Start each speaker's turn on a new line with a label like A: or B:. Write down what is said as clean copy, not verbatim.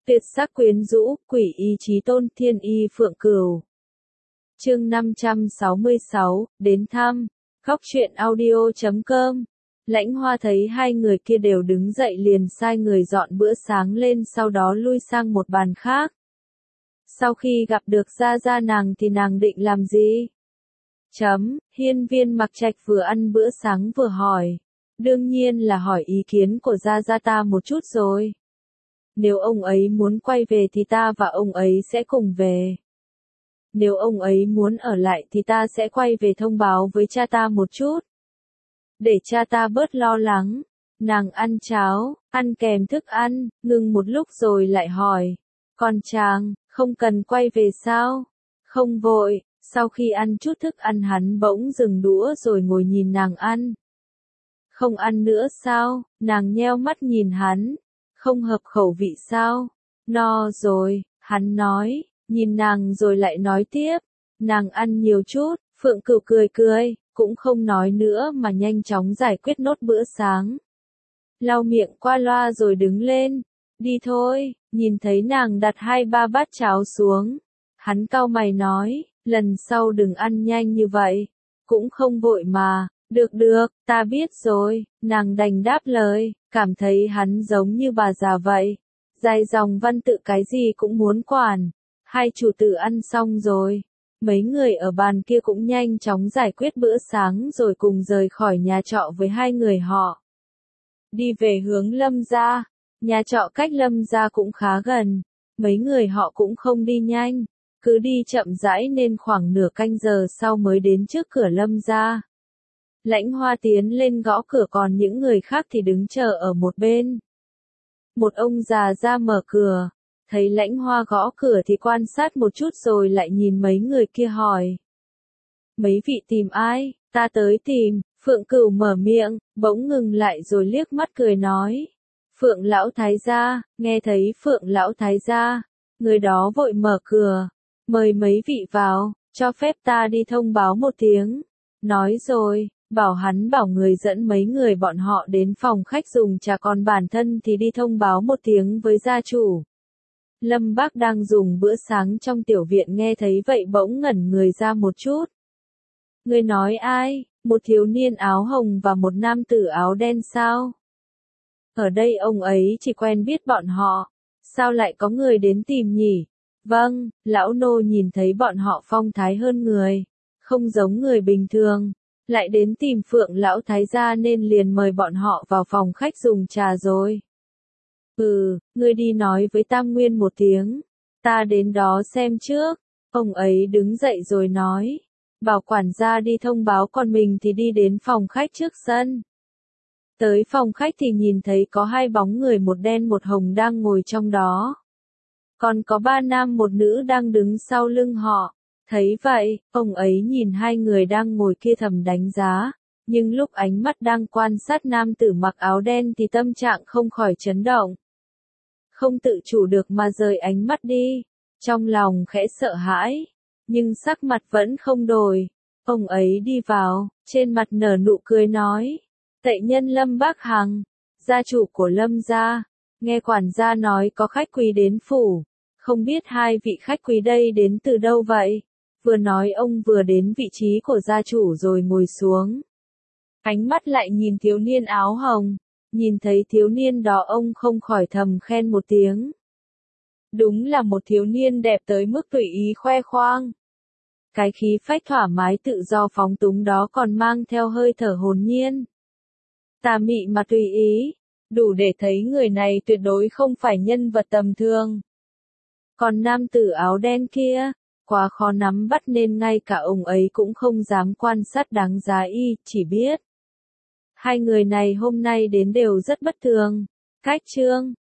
A: Tuyệt sắc quyến rũ, quỷ y chí tôn, thiên y phượng cửu. Chương 566, đến thăm. Góc truyện audio.com. Lãnh Hoa thấy hai người kia đều đứng dậy liền sai người dọn bữa sáng lên, sau đó lui sang một bàn khác. Sau khi gặp được Gia Gia nàng thì nàng định làm gì? Hiên Viên Mặc Trạch vừa ăn bữa sáng vừa hỏi. Đương nhiên là hỏi ý kiến của Gia Gia ta một chút rồi. Nếu ông ấy muốn quay về thì ta và ông ấy sẽ cùng về. Nếu ông ấy muốn ở lại thì ta sẽ quay về thông báo với cha ta một chút. Để cha ta bớt lo lắng. Nàng ăn cháo, ăn kèm thức ăn, ngừng một lúc rồi lại hỏi. Còn chàng, không cần quay về sao? Không vội. Sau khi ăn chút thức ăn hắn bỗng dừng đũa rồi ngồi nhìn nàng ăn. Không ăn nữa sao? Nàng nheo mắt nhìn hắn. Không hợp khẩu vị sao? No rồi, hắn nói, nhìn nàng rồi lại nói tiếp. Nàng ăn nhiều chút, Phượng Cửu cười cười, cũng không nói nữa mà nhanh chóng giải quyết nốt bữa sáng. Lau miệng qua loa rồi đứng lên. Đi thôi, nhìn thấy nàng đặt 2-3 bát cháo xuống. Hắn cau mày nói, lần sau đừng ăn nhanh như vậy. Cũng không vội mà. Được, ta biết rồi, nàng đành đáp lời, cảm thấy hắn giống như bà già vậy. Dài dòng văn tự cái gì cũng muốn quản. Hai chủ tử ăn xong rồi. Mấy người ở bàn kia cũng nhanh chóng giải quyết bữa sáng rồi cùng rời khỏi nhà trọ với hai người họ. Đi về hướng Lâm gia. Nhà trọ cách Lâm gia cũng khá gần. Mấy người họ cũng không đi nhanh. Cứ đi chậm rãi nên khoảng nửa canh giờ sau mới đến trước cửa Lâm gia. Lãnh Hoa tiến lên gõ cửa, còn những người khác thì đứng chờ ở một bên. Một ông già ra mở cửa, thấy Lãnh Hoa gõ cửa thì quan sát một chút rồi lại nhìn mấy người kia hỏi. Mấy vị tìm ai? Ta tới tìm. Phượng Cửu mở miệng, bỗng ngừng lại rồi liếc mắt cười nói. Phượng lão thái gia. Nghe thấy Phượng lão thái gia, người đó vội mở cửa. Mời mấy vị vào, cho phép ta đi thông báo một tiếng. Nói rồi. Bảo hắn bảo người dẫn mấy người bọn họ đến phòng khách dùng trà, còn bản thân thì đi thông báo một tiếng với gia chủ. Lâm Bác đang dùng bữa sáng trong tiểu viện nghe thấy vậy bỗng ngẩn người ra một chút. Người nói ai? Một thiếu niên áo hồng và một nam tử áo đen sao? Ở đây ông ấy chỉ quen biết bọn họ. Sao lại có người đến tìm nhỉ? Vâng, lão nô nhìn thấy bọn họ phong thái hơn người. Không giống người bình thường. Lại đến tìm Phượng lão thái gia nên liền mời bọn họ vào phòng khách dùng trà rồi. Ngươi đi nói với Tam Nguyên một tiếng. Ta đến đó xem trước. Ông ấy đứng dậy rồi nói. Bảo quản gia đi thông báo, còn mình thì đi đến phòng khách trước sân. Tới phòng khách thì nhìn thấy có hai bóng người, một đen một hồng đang ngồi trong đó. Còn có 3 nam một nữ đang đứng sau lưng họ. Thấy vậy, ông ấy nhìn hai người đang ngồi kia thầm đánh giá, nhưng lúc ánh mắt đang quan sát nam tử mặc áo đen thì tâm trạng không khỏi chấn động. Không tự chủ được mà rời ánh mắt đi, trong lòng khẽ sợ hãi, nhưng sắc mặt vẫn không đổi. Ông ấy đi vào, trên mặt nở nụ cười nói, tệ nhân Lâm Bác Hằng, gia chủ của Lâm gia, nghe quản gia nói có khách quý đến phủ, không biết hai vị khách quý đây đến từ đâu vậy? Vừa nói ông vừa đến vị trí của gia chủ rồi ngồi xuống. Ánh mắt lại nhìn thiếu niên áo hồng. Nhìn thấy thiếu niên đó ông không khỏi thầm khen một tiếng. Đúng là một thiếu niên đẹp tới mức tùy ý khoe khoang. Cái khí phách thoải mái tự do phóng túng đó còn mang theo hơi thở hồn nhiên. Tà mị mà tùy ý. Đủ để thấy người này tuyệt đối không phải nhân vật tầm thường. Còn nam tử áo đen kia, quá khó nắm bắt nên ngay cả ông ấy cũng không dám quan sát đáng giá y, chỉ biết. Hai người này hôm nay đến đều rất bất thường. Cách chương